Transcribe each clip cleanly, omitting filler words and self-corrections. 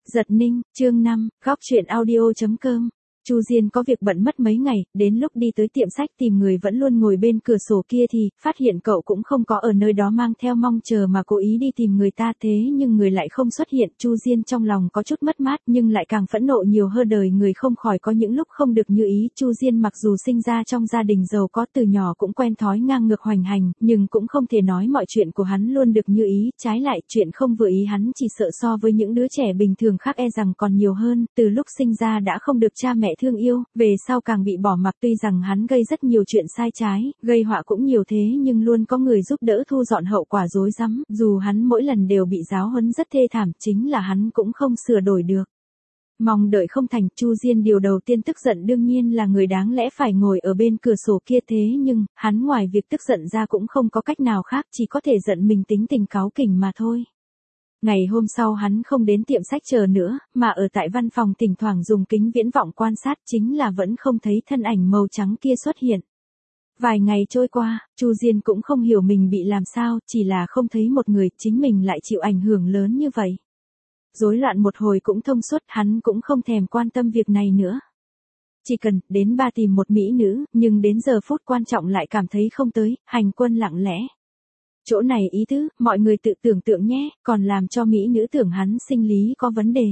Giật Ninh, chương 5, góc truyện audio.com. Chu Diên có việc bận mất mấy ngày, đến lúc đi tới tiệm sách tìm người vẫn luôn ngồi bên cửa sổ kia thì, phát hiện cậu cũng không có ở nơi đó mang theo mong chờ mà cố ý đi tìm người ta thế nhưng người lại không xuất hiện. Chu Diên trong lòng có chút mất mát nhưng lại càng phẫn nộ nhiều hơn, đời người không khỏi có những lúc không được như ý. Chu Diên mặc dù sinh ra trong gia đình giàu có, từ nhỏ cũng quen thói ngang ngược hoành hành, nhưng cũng không thể nói mọi chuyện của hắn luôn được như ý, trái lại chuyện không vừa ý hắn chỉ sợ so với những đứa trẻ bình thường khác e rằng còn nhiều hơn. Từ lúc sinh ra đã không được cha mẹ thương yêu, về sau càng bị bỏ mặc, tuy rằng hắn gây rất nhiều chuyện sai trái, gây họa cũng nhiều thế nhưng luôn có người giúp đỡ thu dọn hậu quả rối rắm, dù hắn mỗi lần đều bị giáo huấn rất thê thảm, chính là hắn cũng không sửa đổi được. Mong đợi không thành, Chu Diên điều đầu tiên tức giận đương nhiên là người đáng lẽ phải ngồi ở bên cửa sổ kia thế nhưng, hắn ngoài việc tức giận ra cũng không có cách nào khác, chỉ có thể giận mình tính tình cáu kỉnh mà thôi. Ngày hôm sau hắn không đến tiệm sách chờ nữa, mà ở tại văn phòng thỉnh thoảng dùng kính viễn vọng quan sát, chính là vẫn không thấy thân ảnh màu trắng kia xuất hiện. Vài ngày trôi qua, Chu Diên cũng không hiểu mình bị làm sao, chỉ là không thấy một người, chính mình lại chịu ảnh hưởng lớn như vậy. Rối loạn một hồi cũng thông suốt, hắn cũng không thèm quan tâm việc này nữa. Chỉ cần đến ba tìm một mỹ nữ, nhưng đến giờ phút quan trọng lại cảm thấy không tới, hành quân lặng lẽ. Chỗ này ý tứ, mọi người tự tưởng tượng nhé, còn làm cho mỹ nữ tưởng hắn sinh lý có vấn đề.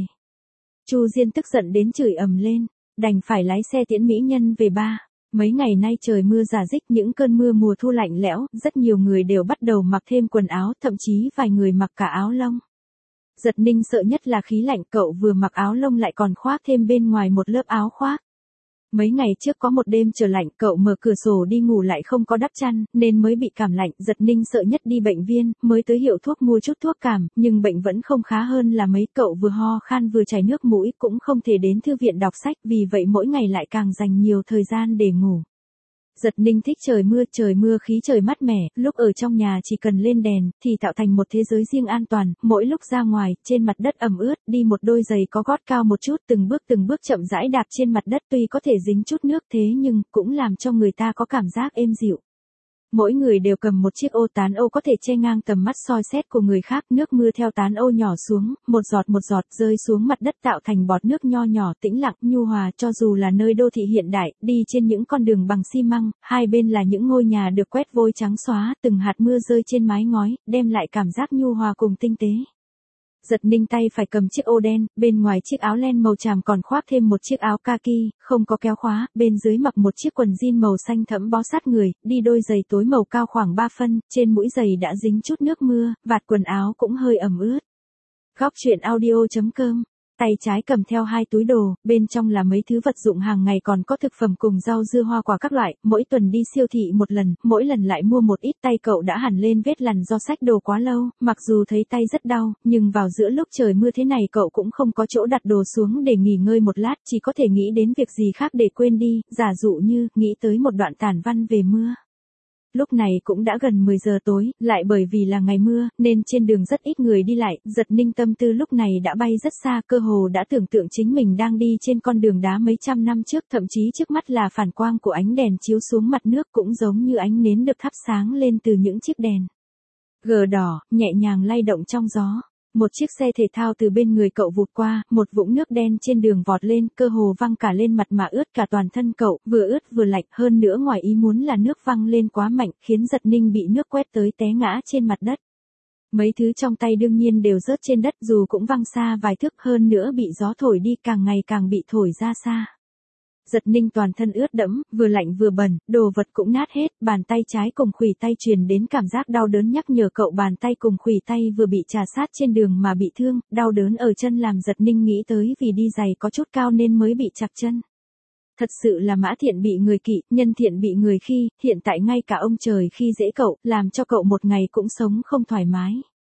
Chu Diên tức giận đến chửi ầm lên, đành phải lái xe tiễn mỹ nhân về ba. Mấy ngày nay trời mưa rả rích, những cơn mưa mùa thu lạnh lẽo, rất nhiều người đều bắt đầu mặc thêm quần áo, thậm chí vài người mặc cả áo lông. Giật Ninh sợ nhất là khí lạnh, cậu vừa mặc áo lông lại còn khoác thêm bên ngoài một lớp áo khoác. Mấy ngày trước có một đêm trời lạnh, cậu mở cửa sổ đi ngủ lại không có đắp chăn, nên mới bị cảm lạnh. Giật Ninh sợ nhất đi bệnh viện, mới tới hiệu thuốc mua chút thuốc cảm, nhưng bệnh vẫn không khá hơn là mấy. Cậu vừa ho khan vừa chảy nước mũi, cũng không thể đến thư viện đọc sách, vì vậy mỗi ngày lại càng dành nhiều thời gian để ngủ. Giật Ninh thích trời mưa khí trời mát mẻ, lúc ở trong nhà chỉ cần lên đèn, thì tạo thành một thế giới riêng an toàn, mỗi lúc ra ngoài, trên mặt đất ẩm ướt, đi một đôi giày có gót cao một chút, từng bước chậm rãi đạp trên mặt đất tuy có thể dính chút nước thế nhưng, cũng làm cho người ta có cảm giác êm dịu. Mỗi người đều cầm một chiếc ô, tán ô có thể che ngang tầm mắt soi xét của người khác, nước mưa theo tán ô nhỏ xuống, một giọt rơi xuống mặt đất tạo thành bọt nước nho nhỏ tĩnh lặng, nhu hòa. Cho dù là nơi đô thị hiện đại, đi trên những con đường bằng xi măng, hai bên là những ngôi nhà được quét vôi trắng xóa, từng hạt mưa rơi trên mái ngói, đem lại cảm giác nhu hòa cùng tinh tế. Giật Ninh tay phải cầm chiếc ô đen, bên ngoài chiếc áo len màu tràm còn khoác thêm một chiếc áo kaki, không có kéo khóa, bên dưới mặc một chiếc quần jean màu xanh thẫm bó sát người, đi đôi giày tối màu cao khoảng 3 phân, trên mũi giày đã dính chút nước mưa, vạt quần áo cũng hơi ẩm ướt. Góc truyện audio.com. Tay trái cầm theo hai túi đồ, bên trong là mấy thứ vật dụng hàng ngày còn có thực phẩm cùng rau dưa hoa quả các loại, mỗi tuần đi siêu thị một lần, mỗi lần lại mua một ít. Tay cậu đã hẳn lên vết lằn do xách đồ quá lâu, mặc dù thấy tay rất đau, nhưng vào giữa lúc trời mưa thế này cậu cũng không có chỗ đặt đồ xuống để nghỉ ngơi một lát, chỉ có thể nghĩ đến việc gì khác để quên đi, giả dụ như, nghĩ tới một đoạn tản văn về mưa. Lúc này cũng đã gần 10 giờ tối, lại bởi vì là ngày mưa, nên trên đường rất ít người đi lại. Giật Ninh tâm tư lúc này đã bay rất xa, cơ hồ đã tưởng tượng chính mình đang đi trên con đường đá mấy trăm năm trước, thậm chí trước mắt là phản quang của ánh đèn chiếu xuống mặt nước, cũng giống như ánh nến được thắp sáng lên từ những chiếc đèn gờ đỏ, nhẹ nhàng lay động trong gió. Một chiếc xe thể thao từ bên người cậu vụt qua, một vũng nước đen trên đường vọt lên, cơ hồ văng cả lên mặt mà ướt cả toàn thân cậu, vừa ướt vừa lạnh, hơn nữa ngoài ý muốn là nước văng lên quá mạnh, khiến Giật Ninh bị nước quét tới té ngã trên mặt đất. Mấy thứ trong tay đương nhiên đều rớt trên đất, dù cũng văng xa vài thước, hơn nữa bị gió thổi đi, càng ngày càng bị thổi ra xa. Giật Ninh toàn thân ướt đẫm, vừa lạnh vừa bẩn, đồ vật cũng nát hết, bàn tay trái cùng khuỷu tay truyền đến cảm giác đau đớn nhắc nhở cậu bàn tay cùng khuỷu tay vừa bị chà sát trên đường mà bị thương, đau đớn ở chân làm Giật Ninh nghĩ tới vì đi giày có chút cao nên mới bị chặt chân. Thật sự là mã thiện bị người kỵ, nhân thiện bị người khi, hiện tại ngay cả ông trời khi dễ cậu, làm cho cậu một ngày cũng sống không thoải mái.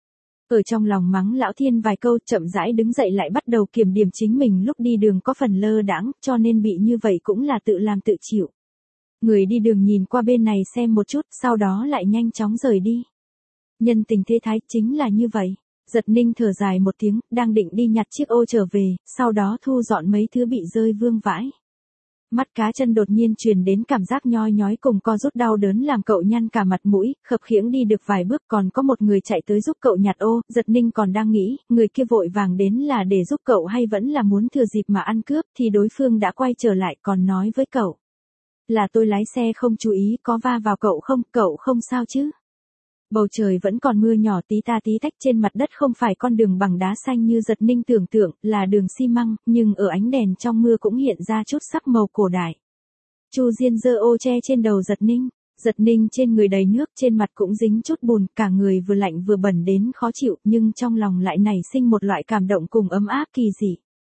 Ở trong lòng mắng lão thiên vài câu, chậm rãi đứng dậy lại bắt đầu kiểm điểm chính mình lúc đi đường có phần lơ đãng, cho nên bị như vậy cũng là tự làm tự chịu. Người đi đường nhìn qua bên này xem một chút, sau đó lại nhanh chóng rời đi. Nhân tình thế thái chính là như vậy. Giật Ninh thở dài một tiếng, đang định đi nhặt chiếc ô trở về, sau đó thu dọn mấy thứ bị rơi vương vãi. Mắt cá chân đột nhiên truyền đến cảm giác nhoi nhói cùng co rút đau đớn làm cậu nhăn cả mặt mũi, khập khiễng đi được vài bước còn có một người chạy tới giúp cậu nhặt ô, Giật Ninh còn đang nghĩ, người kia vội vàng đến là để giúp cậu hay vẫn là muốn thừa dịp mà ăn cướp, thì đối phương đã quay trở lại còn nói với cậu. Là tôi lái xe không chú ý có va vào cậu không, cậu không sao chứ? Bầu trời vẫn còn mưa nhỏ tí ta tí tách trên mặt đất không phải con đường bằng đá xanh như Giật Ninh tưởng tượng, là đường xi măng, nhưng ở ánh đèn trong mưa cũng hiện ra chút sắc màu cổ đại. Chu Diên giơ ô che trên đầu Giật Ninh. Giật Ninh trên người đầy nước, trên mặt cũng dính chút bùn, cả người vừa lạnh vừa bẩn đến khó chịu, nhưng trong lòng lại nảy sinh một loại cảm động cùng ấm áp kỳ dị.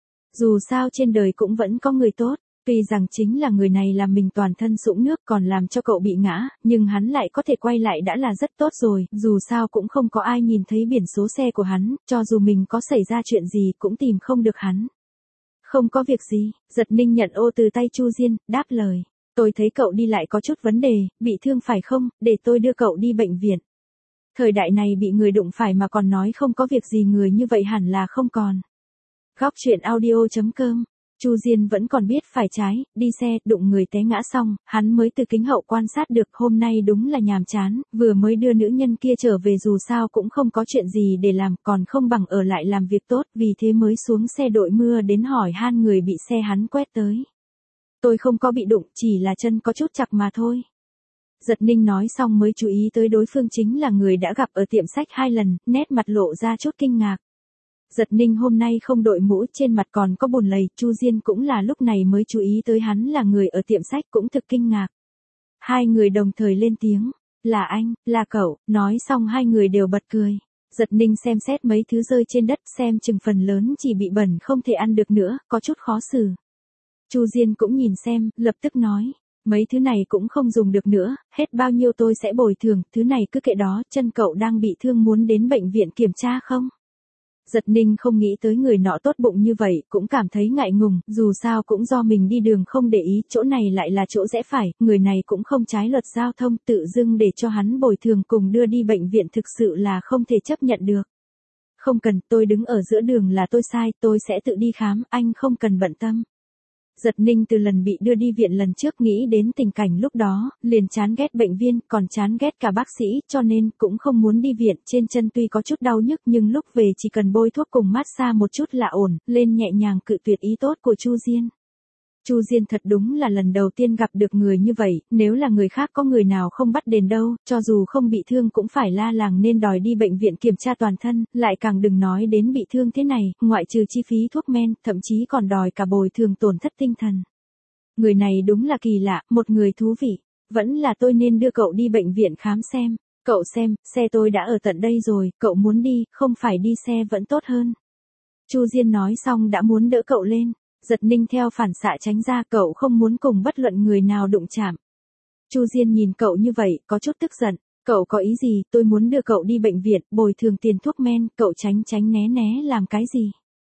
Dù sao trên đời cũng vẫn có người tốt. Tuy rằng chính là người này làm mình toàn thân sũng nước còn làm cho cậu bị ngã, nhưng hắn lại có thể quay lại đã là rất tốt rồi, dù sao cũng không có ai nhìn thấy biển số xe của hắn, cho dù mình có xảy ra chuyện gì cũng tìm không được hắn. Không có việc gì, Giật Ninh nhận ô từ tay Chu Diên, đáp lời. Tôi thấy cậu đi lại có chút vấn đề, bị thương phải không, để tôi đưa cậu đi bệnh viện. Thời đại này bị người đụng phải mà còn nói không có việc gì người như vậy hẳn là không còn. Góc truyện audio.com. Chu Diên vẫn còn biết phải trái, đi xe, đụng người té ngã xong, hắn mới từ kính hậu quan sát được hôm nay đúng là nhàm chán, vừa mới đưa nữ nhân kia trở về dù sao cũng không có chuyện gì để làm, còn không bằng ở lại làm việc tốt, vì thế mới xuống xe đội mưa đến hỏi han người bị xe hắn quét tới. Tôi không có bị đụng, chỉ là chân có chút chặt mà thôi. Giật Ninh nói xong mới chú ý tới đối phương chính là người đã gặp ở tiệm sách 2 lần, nét mặt lộ ra chút kinh ngạc. Giật Ninh hôm nay không đội mũ, trên mặt còn có bùn lầy, Chu Diên cũng là lúc này mới chú ý tới hắn là người ở tiệm sách cũng thực kinh ngạc. Hai người đồng thời lên tiếng, là anh, là cậu, nói xong hai người đều bật cười. Giật Ninh xem xét mấy thứ rơi trên đất xem chừng phần lớn chỉ bị bẩn không thể ăn được nữa, có chút khó xử. Chu Diên cũng nhìn xem, lập tức nói. Mấy thứ này cũng không dùng được nữa, hết bao nhiêu tôi sẽ bồi thường, thứ này cứ kệ đó, chân cậu đang bị thương muốn đến bệnh viện kiểm tra không? Giật Ninh không nghĩ tới người nọ tốt bụng như vậy, cũng cảm thấy ngại ngùng, dù sao cũng do mình đi đường không để ý, chỗ này lại là chỗ rẽ phải, người này cũng không trái luật giao thông, tự dưng để cho hắn bồi thường cùng đưa đi bệnh viện thực sự là không thể chấp nhận được. Không cần, tôi đứng ở giữa đường là tôi sai, tôi sẽ tự đi khám, anh không cần bận tâm. Giật Ninh từ lần bị đưa đi viện lần trước nghĩ đến tình cảnh lúc đó, liền chán ghét bệnh viên, còn chán ghét cả bác sĩ, cho nên cũng không muốn đi viện, trên chân tuy có chút đau nhức nhưng lúc về chỉ cần bôi thuốc cùng massage một chút là ổn, lên nhẹ nhàng cự tuyệt ý tốt của Chu Diên. Chu Diên thật đúng là lần đầu tiên gặp được người như vậy, nếu là người khác có người nào không bắt đền đâu, cho dù không bị thương cũng phải la làng nên đòi đi bệnh viện kiểm tra toàn thân, lại càng đừng nói đến bị thương thế này, ngoại trừ chi phí thuốc men, thậm chí còn đòi cả bồi thường tổn thất tinh thần. Người này đúng là kỳ lạ, một người thú vị, vẫn là tôi nên đưa cậu đi bệnh viện khám xem, cậu xem, xe tôi đã ở tận đây rồi, cậu muốn đi, không phải đi xe vẫn tốt hơn. Chu Diên nói xong đã muốn đỡ cậu lên. Giật Ninh theo phản xạ tránh ra, cậu không muốn cùng bất luận người nào đụng chạm. Chu Diên nhìn cậu như vậy, có chút tức giận, cậu có ý gì, tôi muốn đưa cậu đi bệnh viện, bồi thường tiền thuốc men, cậu tránh tránh né né làm cái gì.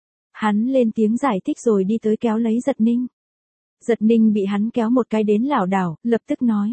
Hắn lên tiếng giải thích rồi đi tới kéo lấy Giật Ninh. Giật Ninh bị hắn kéo một cái đến lảo đảo, lập tức nói.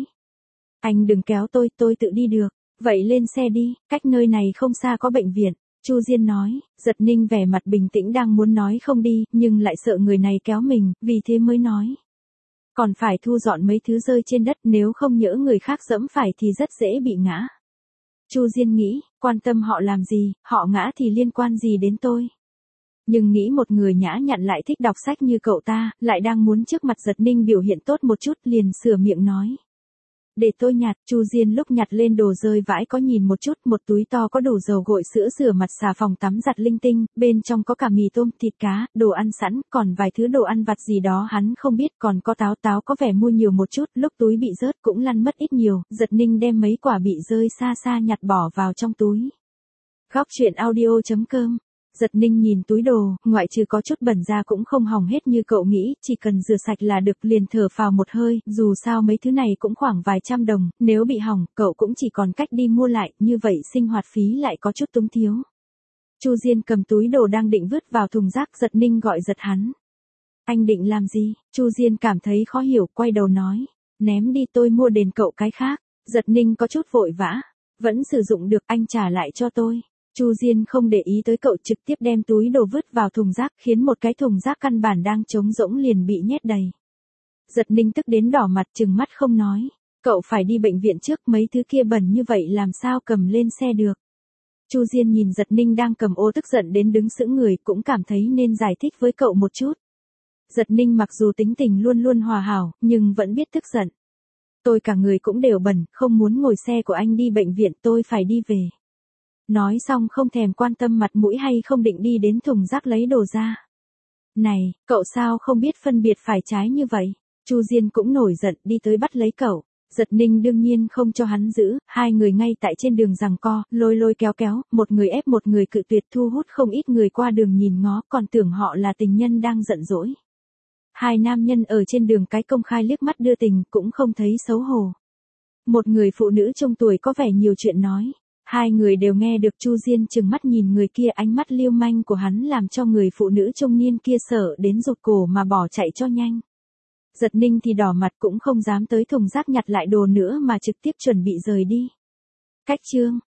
Anh đừng kéo tôi tự đi được, vậy lên xe đi, cách nơi này không xa có bệnh viện. Chu Diên nói, Giật Ninh vẻ mặt bình tĩnh đang muốn nói không đi, nhưng lại sợ người này kéo mình, vì thế mới nói. Còn phải thu dọn mấy thứ rơi trên đất, nếu không nhỡ người khác dẫm phải thì rất dễ bị ngã. Chu Diên nghĩ, quan tâm họ làm gì, họ ngã thì liên quan gì đến tôi. Nhưng nghĩ một người nhã nhặn lại thích đọc sách như cậu ta, lại đang muốn trước mặt Giật Ninh biểu hiện tốt một chút liền sửa miệng nói. Để tôi nhặt, Chu Diên lúc nhặt lên đồ rơi vãi có nhìn một chút, một túi to có đủ dầu gội sữa rửa mặt xà phòng tắm giặt linh tinh, bên trong có cả mì tôm, thịt cá, đồ ăn sẵn, còn vài thứ đồ ăn vặt gì đó hắn không biết, còn có táo có vẻ mua nhiều một chút, lúc túi bị rớt cũng lăn mất ít nhiều, Giật Ninh đem mấy quả bị rơi xa xa nhặt bỏ vào trong túi. Góc truyện audio.com. Giật Ninh nhìn túi đồ, ngoại trừ có chút bẩn ra cũng không hỏng hết như cậu nghĩ, chỉ cần rửa sạch là được, liền thở phào một hơi, dù sao mấy thứ này cũng khoảng vài trăm đồng, nếu bị hỏng, cậu cũng chỉ còn cách đi mua lại, như vậy sinh hoạt phí lại có chút túng thiếu. Chu Diên cầm túi đồ đang định vứt vào thùng rác, Giật Ninh gọi giật hắn. Anh định làm gì? Chu Diên cảm thấy khó hiểu, quay đầu nói. Ném đi, tôi mua đền cậu cái khác. Giật Ninh có chút vội vã. Vẫn sử dụng được, anh trả lại cho tôi. Chu Diên không để ý tới cậu, trực tiếp đem túi đồ vứt vào thùng rác, khiến một cái thùng rác căn bản đang trống rỗng liền bị nhét đầy. Giật Ninh tức đến đỏ mặt trừng mắt không nói. Cậu phải đi bệnh viện trước, mấy thứ kia bẩn như vậy làm sao cầm lên xe được. Chu Diên nhìn Giật Ninh đang cầm ô tức giận đến đứng sững người, cũng cảm thấy nên giải thích với cậu một chút. Giật Ninh mặc dù tính tình luôn luôn hòa hảo, nhưng vẫn biết tức giận. Tôi cả người cũng đều bẩn, không muốn ngồi xe của anh đi bệnh viện, tôi phải đi về. Nói xong không thèm quan tâm mặt mũi hay không, định đi đến thùng rác lấy đồ ra. Này, cậu sao không biết phân biệt phải trái như vậy? Chu Diên cũng nổi giận đi tới bắt lấy cậu. Giật Ninh đương nhiên không cho hắn giữ, hai người ngay tại trên đường giằng co, lôi lôi kéo kéo, một người ép một người cự tuyệt, thu hút không ít người qua đường nhìn ngó, còn tưởng họ là tình nhân đang giận dỗi. Hai nam nhân ở trên đường cái công khai liếc mắt đưa tình, cũng không thấy xấu hổ. Một người phụ nữ trong tuổi có vẻ nhiều chuyện nói. Hai người đều nghe được. Chu Diên trừng mắt nhìn người kia, ánh mắt liêu manh của hắn làm cho người phụ nữ trung niên kia sợ đến rụt cổ mà bỏ chạy cho nhanh. Giật Ninh thì đỏ mặt cũng không dám tới thùng rác nhặt lại đồ nữa mà trực tiếp chuẩn bị rời đi. Cách chương